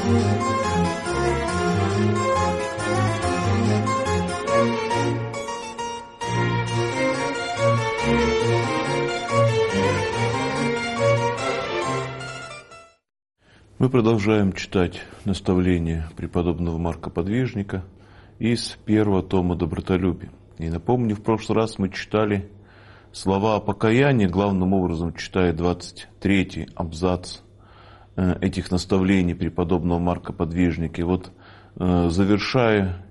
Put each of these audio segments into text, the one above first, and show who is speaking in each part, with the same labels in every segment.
Speaker 1: Мы продолжаем читать наставления преподобного Марка Подвижника из первого тома «Добротолюбие». И напомню, в прошлый раз мы читали слова о покаянии, главным образом читая 23-й абзац этих наставлений преподобного Марка Подвижника. И вот завершая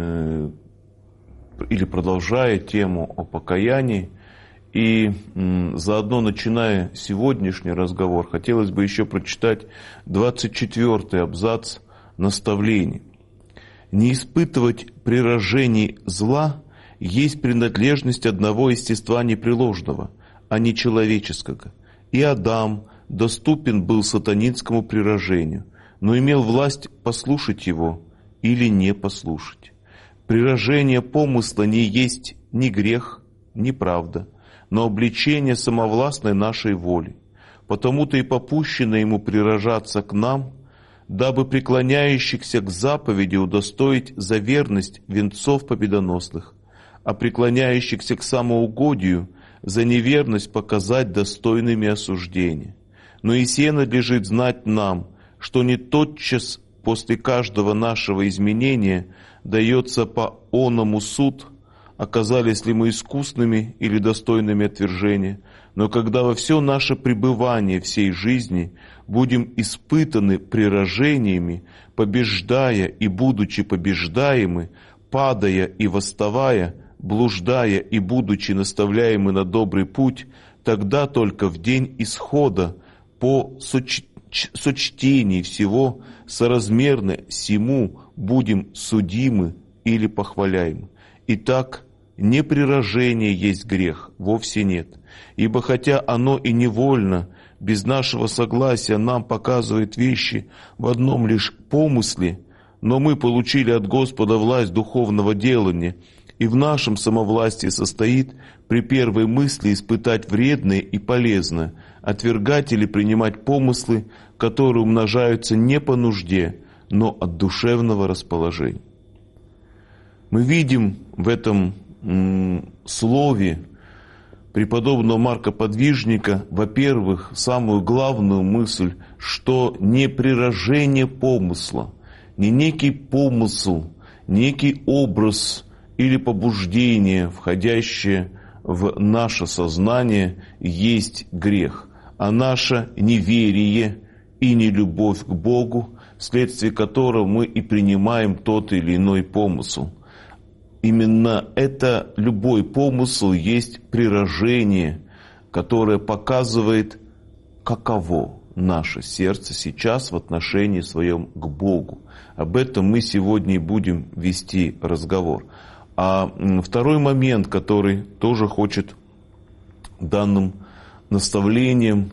Speaker 1: или продолжая тему о покаянии, и заодно, начиная сегодняшний разговор, хотелось бы еще прочитать 24-й абзац наставлений. «Не испытывать при рождении зла есть принадлежность одного естества непреложного, а не человеческого. И Адам доступен был сатанинскому прирождению, но имел власть послушать его или не послушать. Прирождение помысла не есть ни грех, ни правда, но обличение самовластной нашей воли. Потому-то и попущено ему прирожаться к нам, дабы преклоняющихся к заповеди удостоить за верность венцов победоносных, а преклоняющихся к самоугодию за неверность показать достойными осуждения. Но и сие надлежит знать нам, что не тотчас после каждого нашего изменения дается по оному суд, оказались ли мы искусными или достойными отвержения, но когда во все наше пребывание всей жизни будем испытаны прирождениями, побеждая и будучи побеждаемы, падая и восставая, блуждая и будучи наставляемы на добрый путь, тогда только в день исхода по сочтении всего соразмерно сему будем судимы или похваляемы. Итак, не прирождение есть грех, вовсе нет. Ибо хотя оно и невольно, без нашего согласия нам показывает вещи в одном лишь помысле, но мы получили от Господа власть духовного делания, и в нашем самовластии состоит при первой мысли испытать вредное и полезное, отвергать или принимать помыслы, которые умножаются не по нужде, но от душевного расположения. Мы видим в этом слове преподобного Марка Подвижника, во-первых, самую главную мысль, что не прирождение помысла, не некий помысл, некий образ или побуждение, входящее в наше сознание, есть грех, а наше неверие и нелюбовь к Богу, вследствие которого мы и принимаем тот или иной помысл. Именно это любой помысл есть прирождение, которое показывает, каково наше сердце сейчас в отношении своем к Богу. Об этом мы сегодня и будем вести разговор. А второй момент, который тоже хочет данным наставлением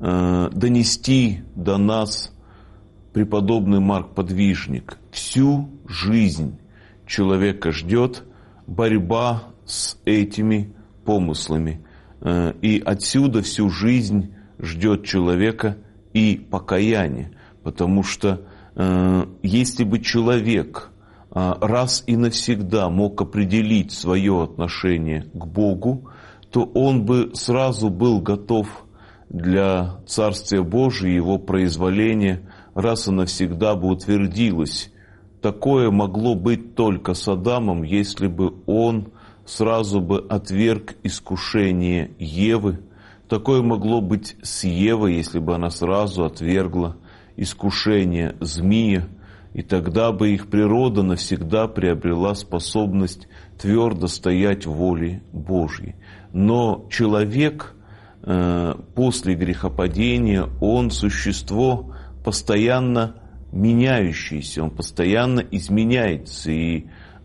Speaker 1: донести до нас преподобный Марк Подвижник. Всю жизнь человека ждет борьба с этими помыслами. И отсюда всю жизнь ждет человека и покаяние. Потому что если бы человек раз и навсегда мог определить свое отношение к Богу, то он бы сразу был готов для Царствия Божия, его произволения, раз и навсегда бы утвердилось. Такое могло быть только с Адамом, если бы он сразу бы отверг искушение Евы. Такое могло быть с Евой, если бы она сразу отвергла искушение змея. И тогда бы их природа навсегда приобрела способность твердо стоять в воле Божьей. Но человек после грехопадения, он существо постоянно меняющийся, он постоянно изменяется. И,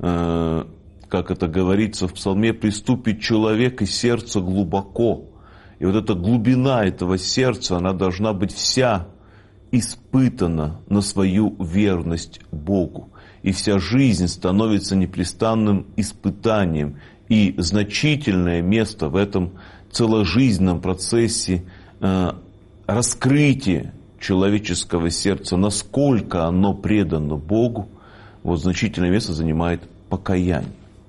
Speaker 1: как это говорится в псалме, приступит человек и сердце глубоко. И вот эта глубина этого сердца, она должна быть вся испытана на свою верность Богу. И вся жизнь становится непрестанным испытанием. И значительное место в этом целожизненном процессе раскрытия человеческого сердца, насколько оно предано Богу, вот значительное место занимает покаяние.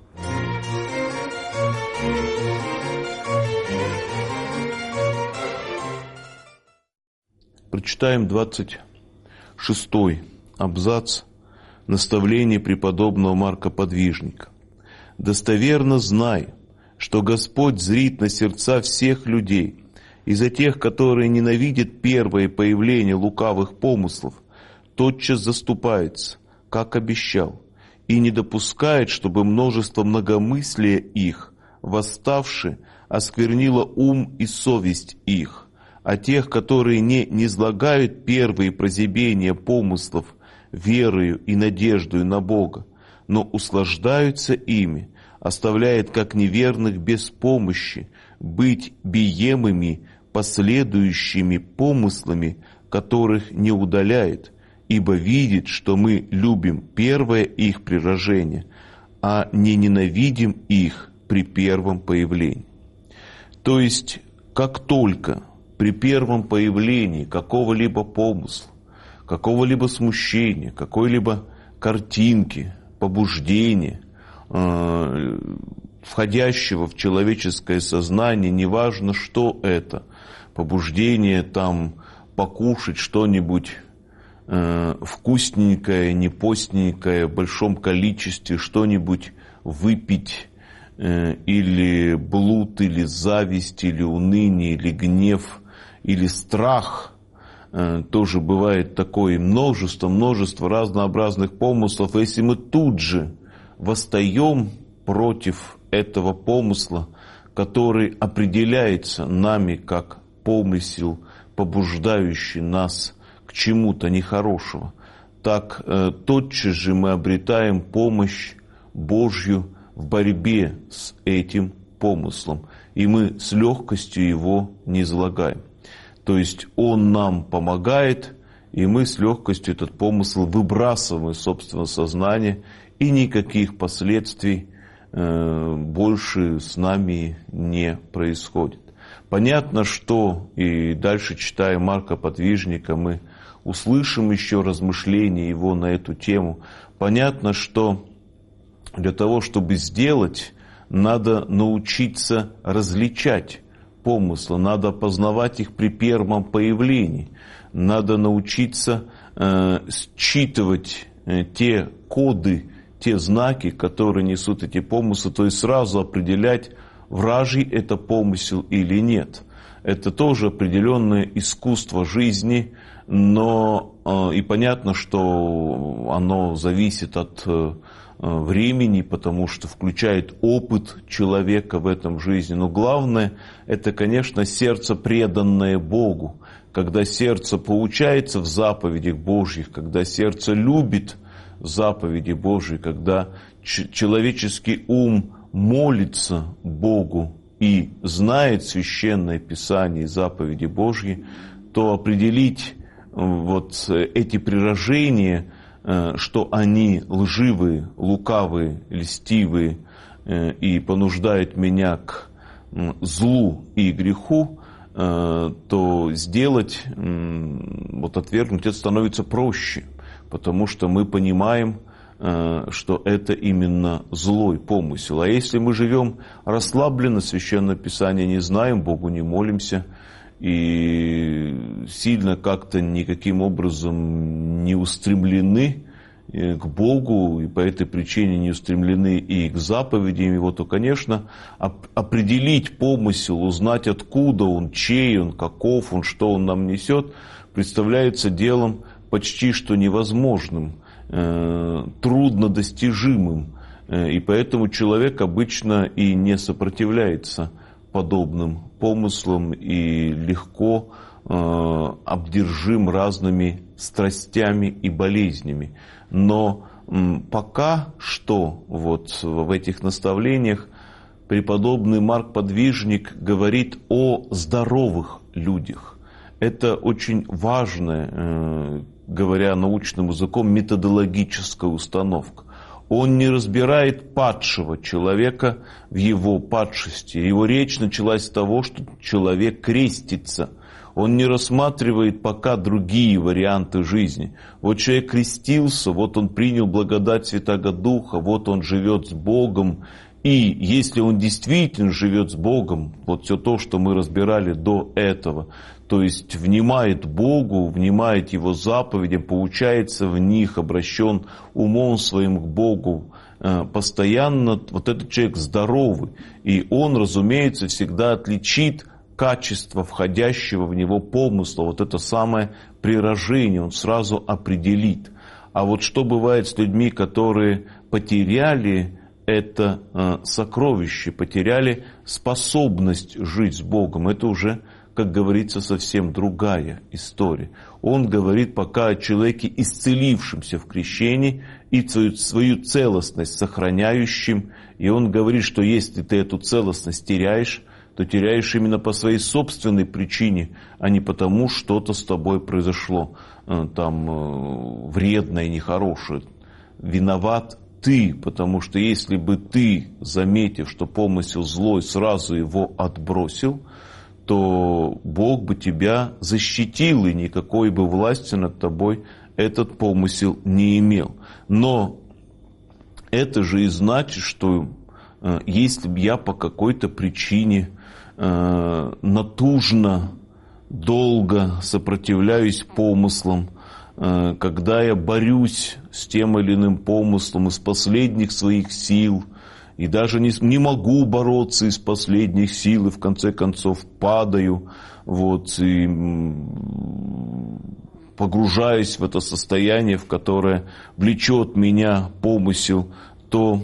Speaker 1: Прочитаем 26-й абзац наставления преподобного Марка Подвижника. «Достоверно знай, что Господь зрит на сердца всех людей, и за тех, которые ненавидят первое появление лукавых помыслов, тотчас заступается, как обещал, и не допускает, чтобы множество многомыслия их, восставши, осквернило ум и совесть их, а тех, которые не низлагают первые прозябения помыслов верою и надеждою на Бога, но услаждаются ими, оставляет как неверных без помощи, быть биемыми последующими помыслами, которых не удаляет, ибо видит, что мы любим первое их прирождение, а не ненавидим их при первом появлении». То есть, как только при первом появлении какого-либо помысла, какого-либо смущения, какой-либо картинки, побуждения, входящего в человеческое сознание, неважно, что это, побуждение там покушать что-нибудь вкусненькое, непостненькое, в большом количестве, что-нибудь выпить, или блуд, или зависть, или уныние, или гнев, или страх. Тоже бывает такое множество разнообразных помыслов. Если мы тут же восстаем против этого помысла, который определяется нами как помысел, побуждающий нас к чему-то нехорошему, так тотчас же мы обретаем помощь Божью в борьбе с этим помыслом, и мы с легкостью его низлагаем. То есть он нам помогает, и мы с легкостью этот помысл выбрасываем из собственного сознания, и никаких последствий больше с нами не происходит. Понятно, что и дальше, читая Марка Подвижника, мы услышим еще размышления его на эту тему. Понятно, что для того, чтобы сделать, надо научиться различать помыслы, надо познавать их при первом появлении, надо научиться считывать те коды, те знаки, которые несут эти помыслы, то есть сразу определять, вражий это помысел или нет. Это тоже определенное искусство жизни, но и понятно, что оно зависит от времени, потому что включает опыт человека в этом жизни. Но главное, это, конечно, сердце, преданное Богу. Когда сердце поучается в заповедях Божьих, когда сердце любит заповеди Божьи, когда человеческий ум молится Богу и знает Священное Писание и заповеди Божьи, то определить вот эти прирождения, что они лживые, лукавые, льстивые и понуждают меня к злу и греху, то сделать, вот отвергнуть, это становится проще, потому что мы понимаем, что это именно злой помысел. А если мы живем расслабленно, Священное Писание не знаем, Богу не молимся, и сильно как-то никаким образом не устремлены к Богу, и по этой причине не устремлены и к заповедям Его, то, конечно, определить помысел, узнать, откуда он, чей он, каков он, что он нам несет, представляется делом почти что невозможным, труднодостижимым, и поэтому человек обычно и не сопротивляется подобным помыслам и легко обдержим разными страстями и болезнями. Но пока что вот в этих наставлениях преподобный Марк Подвижник говорит о здоровых людях. Это очень важная, говоря научным языком, методологическая установка. Он не разбирает падшего человека в его падшести. Его речь началась с того, что человек крестится. Он не рассматривает пока другие варианты жизни. Вот человек крестился, вот он принял благодать Святаго Духа, вот он живет с Богом. И если он действительно живет с Богом, вот все то, что мы разбирали до этого, то есть внимает Богу, внимает Его заповедям, получается в них, обращен умом своим к Богу, постоянно, вот этот человек здоровый. И он, разумеется, всегда отличит качество входящего в него помысла, вот это самое прирождение, он сразу определит. А вот что бывает с людьми, которые потеряли это сокровище, потеряли способность жить с Богом, это уже, как говорится, совсем другая история. Он говорит пока о человеке, исцелившемся в крещении и свою целостность сохраняющим. И он говорит, что если ты эту целостность теряешь, то теряешь именно по своей собственной причине, а не потому, что-то с тобой произошло там вредное, нехорошее. Виноват ты, потому что если бы ты, заметив, что помысел злой, сразу его отбросил, то Бог бы тебя защитил, и никакой бы власти над тобой этот помысел не имел. Но это же и значит, что если бы я по какой-то причине натужно, долго сопротивляюсь помыслам, когда я борюсь с тем или иным помыслом из последних своих сил, и даже не могу бороться из последних сил, и в конце концов падаю, вот, и погружаюсь в это состояние, в которое влечет меня помысел, то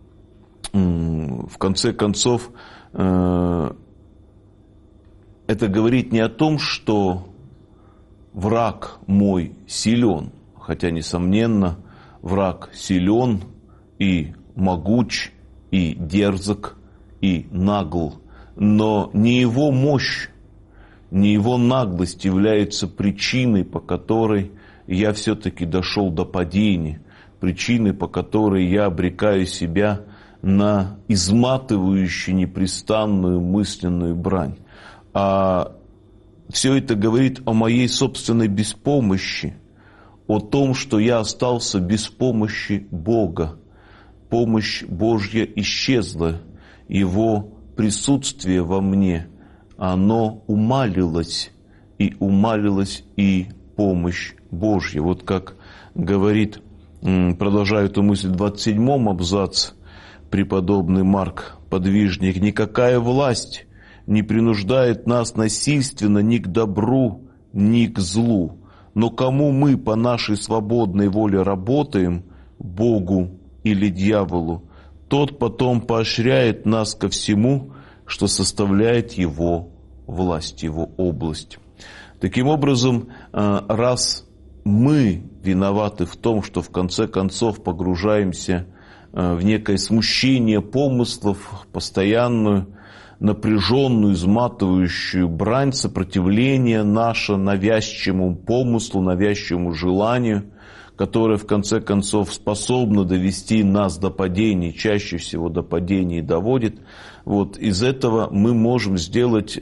Speaker 1: в конце концов это говорит не о том, что враг мой силен, хотя, несомненно, враг силен и могуч, и дерзок, и нагл, но не его мощь, не его наглость является причиной, по которой я все-таки дошел до падения, причиной, по которой я обрекаю себя на изматывающую непрестанную мысленную брань. А все это говорит о моей собственной беспомощи, о том, что я остался без помощи Бога. Помощь Божья исчезла, Его присутствие во мне, оно умалилось и помощь Божья. Вот как говорит, продолжаю эту мысль, в 27-м абзаце преподобный Марк Подвижник: «Никакая власть не принуждает нас насильственно ни к добру, ни к злу. Но кому мы по нашей свободной воле работаем, Богу или дьяволу, тот потом поощряет нас ко всему, что составляет его власть, его область». Таким образом, раз мы виноваты в том, что в конце концов погружаемся в некое смущение помыслов, постоянную напряженную, изматывающую брань, сопротивление наше навязчивому помыслу, навязчивому желанию, которое в конце концов способно довести нас до падений, чаще всего до падений доводит, вот из этого мы можем сделать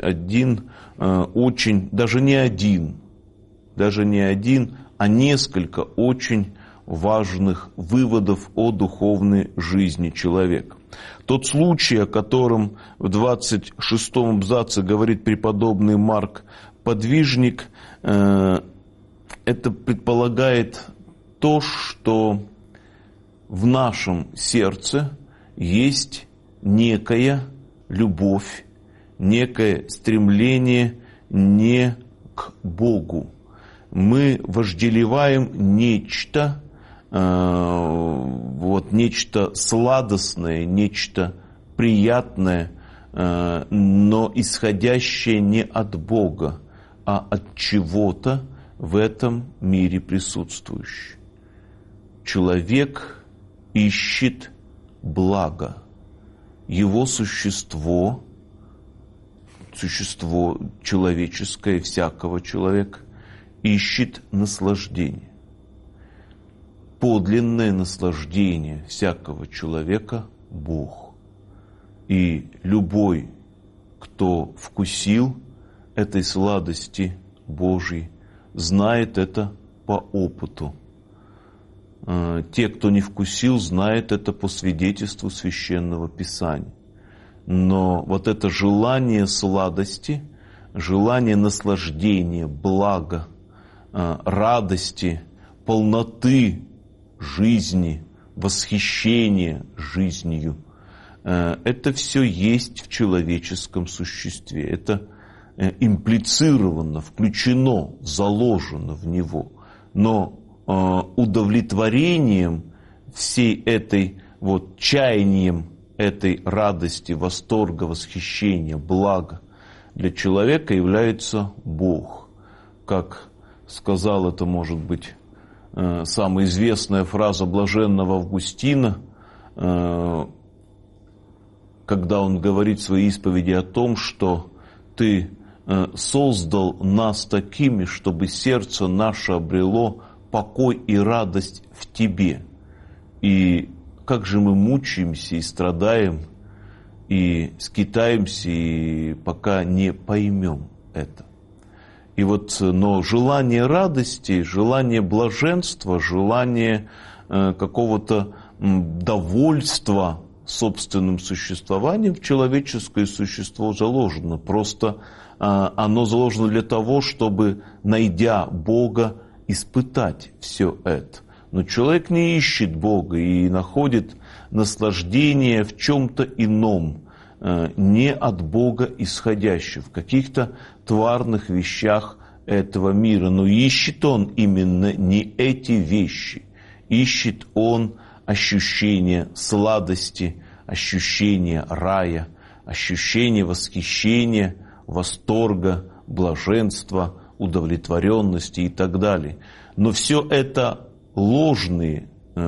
Speaker 1: даже не один, а несколько очень важных выводов о духовной жизни человека. Тот случай, о котором в 26-м абзаце говорит преподобный Марк Подвижник, это предполагает то, что в нашем сердце есть некая любовь, некое стремление не к Богу. Мы вожделеваем нечто, нечто сладостное, нечто приятное, но исходящее не от Бога, а от чего-то в этом мире присутствующее. Человек ищет благо. Его существо человеческое, всякого человека, ищет наслаждение. Подлинное наслаждение всякого человека – Бог. И любой, кто вкусил этой сладости Божьей, знает это по опыту. Те, кто не вкусил, знают это по свидетельству Священного Писания. Но вот это желание сладости, желание наслаждения, блага, радости, полноты жизни, восхищения жизнью, это все есть в человеческом существе. Это имплицировано, включено, заложено в него. Но удовлетворением всей этой, чаянием этой радости, восторга, восхищения, блага для человека является Бог. Как сказал это, может быть, самая известная фраза блаженного Августина, когда он говорит в своей исповеди о том, что «Ты создал нас такими, чтобы сердце наше обрело покой и радость в Тебе». И как же мы мучаемся и страдаем, и скитаемся, и пока не поймем это. И но желание радости, желание блаженства, желание какого-то довольства собственным существованием в человеческое существо заложено. Просто оно заложено для того, чтобы, найдя Бога, испытать все это. Но человек не ищет Бога и находит наслаждение в чем-то ином, не от Бога исходящем, в каких-то тварных вещах этого мира. Но ищет он именно не эти вещи. Ищет он ощущение сладости, ощущение рая, ощущение восхищения, восторга, блаженства, удовлетворенности и так далее. Но все это ложные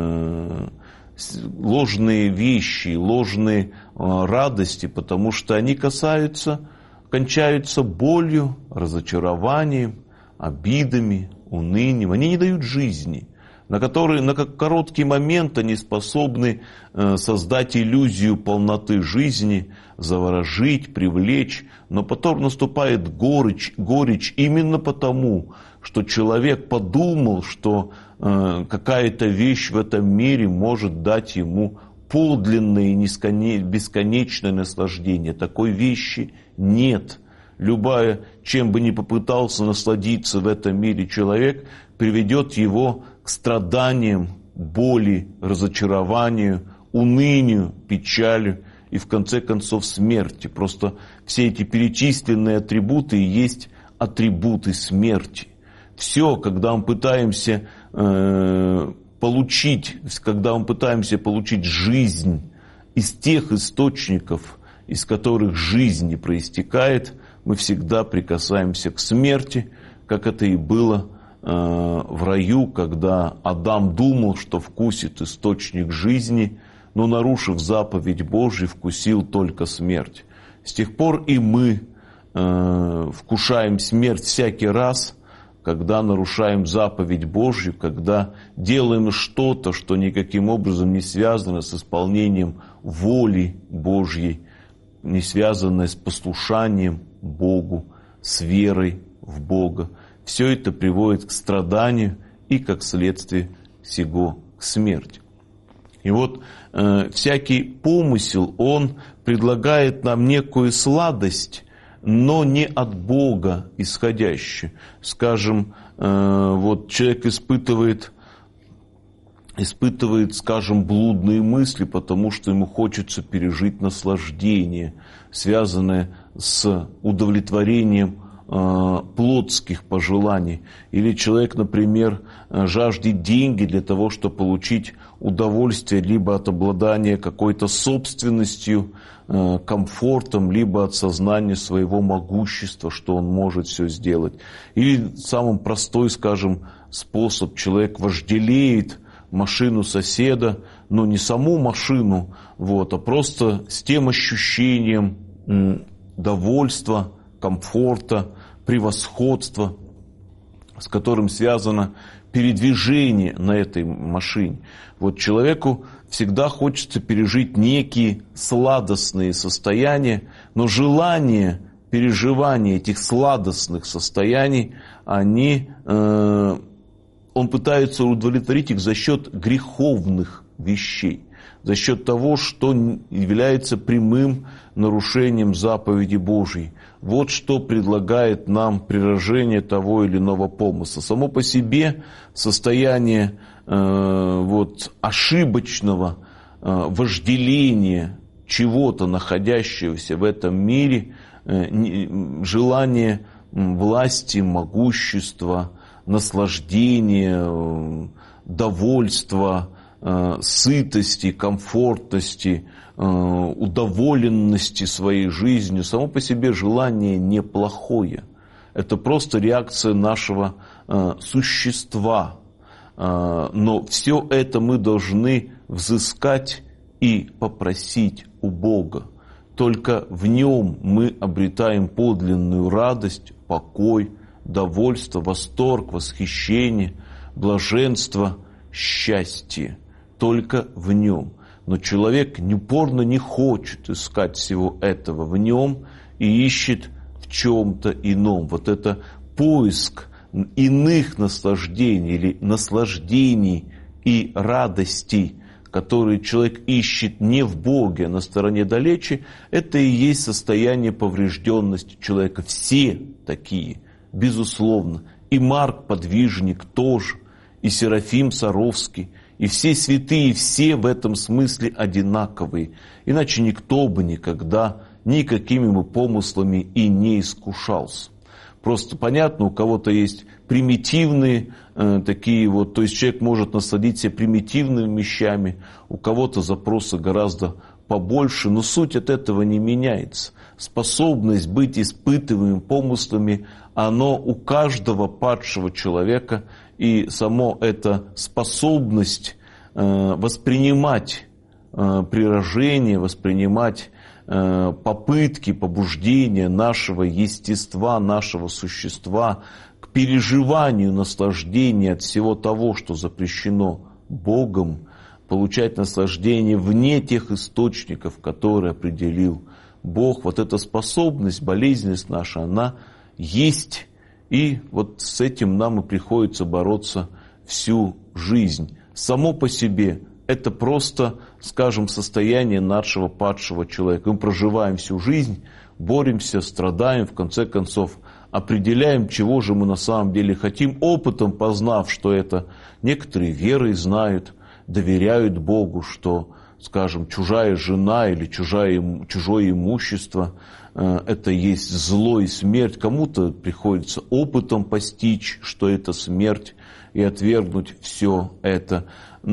Speaker 1: вещи, ложные радости, потому что они кончаются болью, разочарованием, обидами, унынием. Они не дают жизни, на короткий момент они способны создать иллюзию полноты жизни, заворожить, привлечь, но потом наступает горечь именно потому, что человек подумал, что какая-то вещь в этом мире может дать ему подлинное и бесконечное наслаждение. Такой вещи нет. Чем бы ни попытался насладиться в этом мире человек, приведет его к страданиям, боли, разочарованию, унынию, печали и в конце концов смерти. Просто все эти перечисленные атрибуты и есть атрибуты смерти. Все, когда мы пытаемся получить жизнь из тех источников, из которых жизнь не проистекает, мы всегда прикасаемся к смерти, как это и было в раю, когда Адам думал, что вкусит источник жизни, но, нарушив заповедь Божию, вкусил только смерть. С тех пор и мы вкушаем смерть всякий раз, когда нарушаем заповедь Божью, когда делаем что-то, что никаким образом не связано с исполнением воли Божьей, не связанное с послушанием Богу, с верой в Бога. Все это приводит к страданию и, как следствие сего, к смерти. И всякий помысел, он предлагает нам некую сладость, но не от Бога исходящую. Скажем, человек испытывает, скажем, блудные мысли, потому что ему хочется пережить наслаждение, связанное с удовлетворением плотских пожеланий. Или человек, например, жаждет деньги для того, чтобы получить удовольствие либо от обладания какой-то собственностью, комфортом, либо от сознания своего могущества, что он может все сделать. Или самый простой, скажем, способ: человек вожделеет машину соседа, но не саму машину, а просто с тем ощущением довольства, комфорта, превосходства, с которым связано передвижение на этой машине. Человеку всегда хочется пережить некие сладостные состояния, но желание переживания этих сладостных состояний, он пытается удовлетворить их за счет греховных вещей, за счет того, что является прямым нарушением заповеди Божьей. Вот что предлагает нам приражение того или иного помысла. Само по себе состояние ошибочного вожделения чего-то, находящегося в этом мире, желание власти, могущества, наслаждения, довольства, сытости, комфортности, удоволенности своей жизнью, само по себе желание неплохое. Это просто реакция нашего существа. Но все это мы должны взыскать и попросить у Бога. Только в Нем мы обретаем подлинную радость, покой, довольство, восторг, восхищение, блаженство, счастье. Только в Нем. Но человек упорно не хочет искать всего этого в Нем и ищет в чем-то ином. Вот это поиск иных наслаждений или наслаждений и радостей, которые человек ищет не в Боге, а на стороне далече, это и есть состояние поврежденности человека. Все такие, безусловно. И Марк Подвижник тоже, и Серафим Саровский, и все святые, все в этом смысле одинаковые. Иначе никто бы никогда никакими бы помыслами и не искушался. Просто понятно, у кого-то есть примитивные то есть человек может насладиться примитивными вещами, у кого-то запросы гораздо побольше, но суть от этого не меняется. Способность быть испытываемым помыслами, оно у каждого падшего человека, и само эта способность воспринимать приражение, воспринимать попытки, побуждения нашего естества, нашего существа к переживанию наслаждения от всего того, что запрещено Богом, получать наслаждение вне тех источников, которые определил Бог. Вот эта способность, болезненность наша, она есть, и вот с этим нам и приходится бороться всю жизнь. Само по себе это просто, скажем, состояние нашего падшего человека. Мы проживаем всю жизнь, боремся, страдаем, в конце концов определяем, чего же мы на самом деле хотим, опытом познав, что это некоторые верой знают, доверяют Богу, что, скажем, чужая жена или чужое имущество это есть зло и смерть. Кому-то приходится опытом постичь, что это смерть, и отвергнуть все это.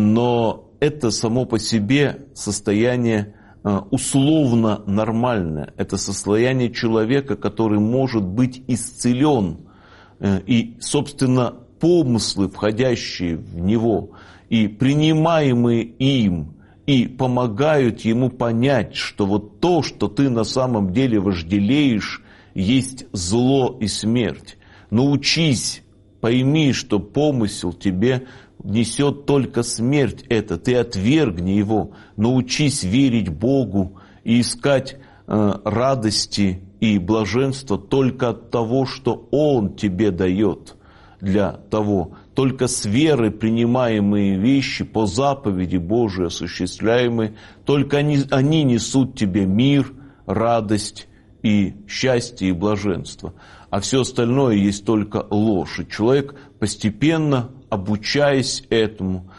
Speaker 1: Но это само по себе состояние условно нормальное. Это состояние человека, который может быть исцелен. И, собственно, помыслы, входящие в него, и принимаемые им, и помогают ему понять, что вот то, что ты на самом деле вожделеешь, есть зло и смерть. Научись, пойми, что помысел тебе несет только смерть это, ты отвергни его, научись верить Богу и искать радости и блаженства только от того, что Он тебе дает для того. Только с верой принимаемые вещи по заповеди Божией осуществляемые, только они несут тебе мир, радость и счастье и блаженство. А все остальное есть только ложь. И человек постепенно, обучаясь этому,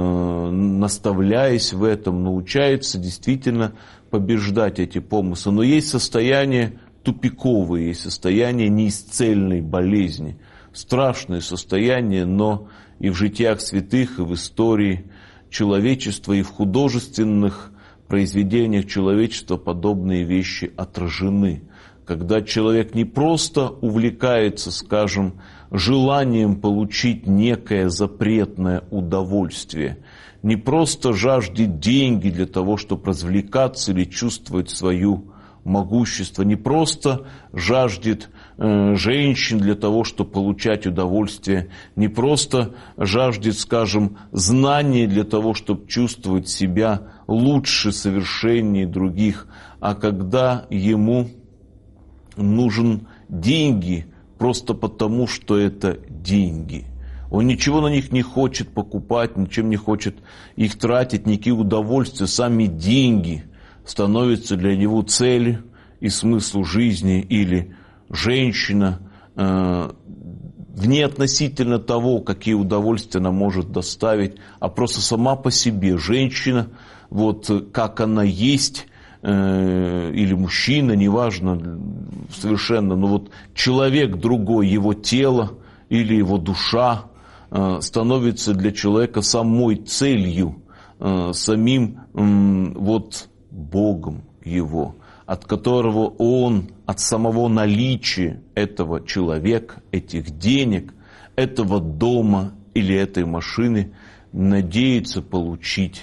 Speaker 1: наставляясь в этом, научается действительно побеждать эти помыслы. Но есть состояние тупиковое, есть состояние неисцельной болезни. Страшное состояние, но и в житиях святых, и в истории человечества, и в художественных произведениях человечества подобные вещи отражены. Когда человек не просто увлекается, скажем, желанием получить некое запретное удовольствие, не просто жаждет деньги для того, чтобы развлекаться или чувствовать свою могущество, не просто жаждет женщин для того, чтобы получать удовольствие, не просто жаждет, скажем, знаний для того, чтобы чувствовать себя лучше, совершеннее других, а когда ему нужен деньги просто потому, что это деньги. Он ничего на них не хочет покупать, ничем не хочет их тратить, никакие удовольствия. Сами деньги становятся для него целью и смыслу жизни. Или женщина, вне относительно того, какие удовольствия она может доставить, а просто сама по себе женщина, вот как она есть, или мужчина, неважно совершенно, но вот человек другой, его тело или его душа становится для человека самой целью, самим вот Богом его, от которого он, от самого наличия этого человека, этих денег, этого дома или этой машины надеется получить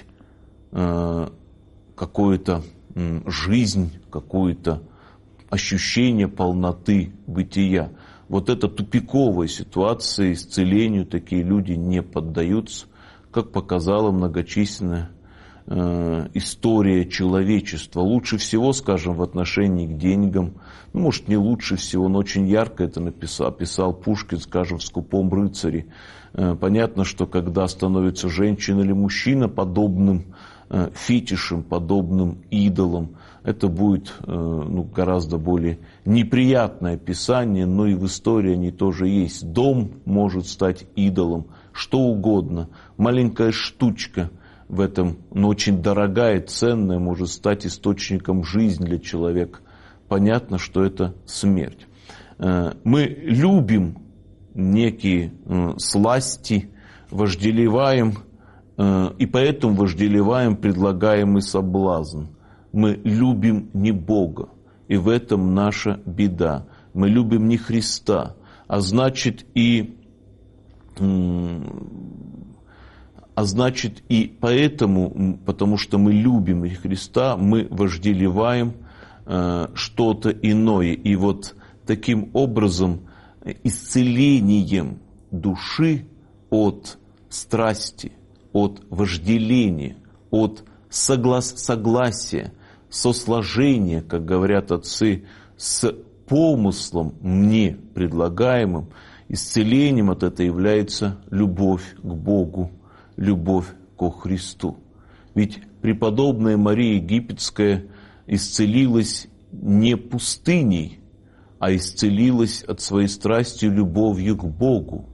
Speaker 1: какую-то жизнь, какое-то ощущение полноты бытия. Вот это тупиковая ситуация, исцелению такие люди не поддаются, как показала многочисленная история человечества. Лучше всего, скажем, в отношении к деньгам, ну, может, не лучше всего, но очень ярко это описал Пушкин, скажем, в «Скупом рыцаре». Понятно, что когда становится женщина или мужчина подобным фетишем, подобным идолом, это будет гораздо более неприятное описание, но и в истории они тоже есть. Дом может стать идолом, что угодно. Маленькая штучка в этом, но очень дорогая, ценная, может стать источником жизни для человека. Понятно, что это смерть. Мы любим некие сласти, вожделеваем, и поэтому вожделеваем предлагаемый соблазн. Мы любим не Бога, и в этом наша беда. Мы любим не Христа, а значит и поэтому, потому что мы любим и Христа, мы вожделеваем что-то иное. И вот таким образом исцелением души от страсти, от вожделения, от согласия, сосложения, как говорят отцы, с помыслом мне предлагаемым, исцелением от этого является любовь к Богу, любовь ко Христу. Ведь преподобная Мария Египетская исцелилась не пустыней, а исцелилась от своей страсти любовью к Богу.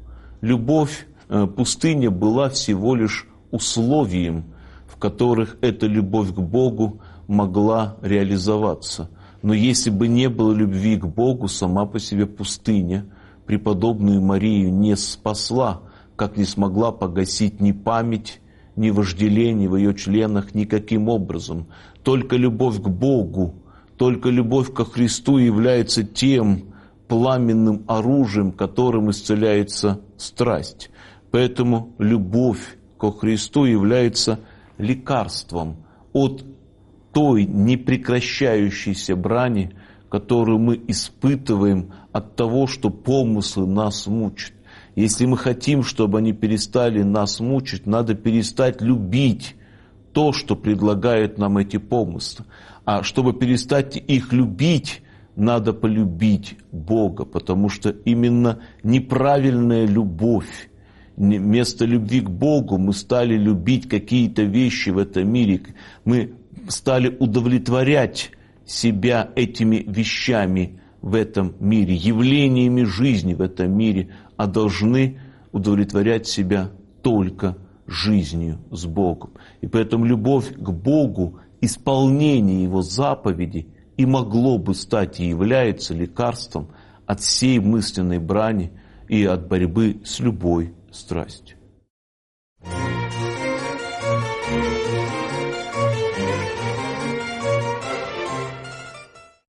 Speaker 1: Пустыня была всего лишь условием, в которых эта любовь к Богу могла реализоваться. Но если бы не было любви к Богу, сама по себе пустыня преподобную Марию не спасла, как не смогла погасить ни память, ни вожделение в ее членах никаким образом. Только любовь к Богу, только любовь ко Христу является тем пламенным оружием, которым исцеляется страсть. Поэтому любовь ко Христу является лекарством от той непрекращающейся брани, которую мы испытываем от того, что помыслы нас мучат. Если мы хотим, чтобы они перестали нас мучить, надо перестать любить то, что предлагают нам эти помыслы. А чтобы перестать их любить, надо полюбить Бога, потому что именно неправильная любовь, вместо любви к Богу мы стали любить какие-то вещи в этом мире, мы стали удовлетворять себя этими вещами в этом мире, явлениями жизни в этом мире, а должны удовлетворять себя только жизнью с Богом. И поэтому любовь к Богу, исполнение Его заповедей и могло бы стать и является лекарством от всей мысленной брани и от борьбы с любой страстью.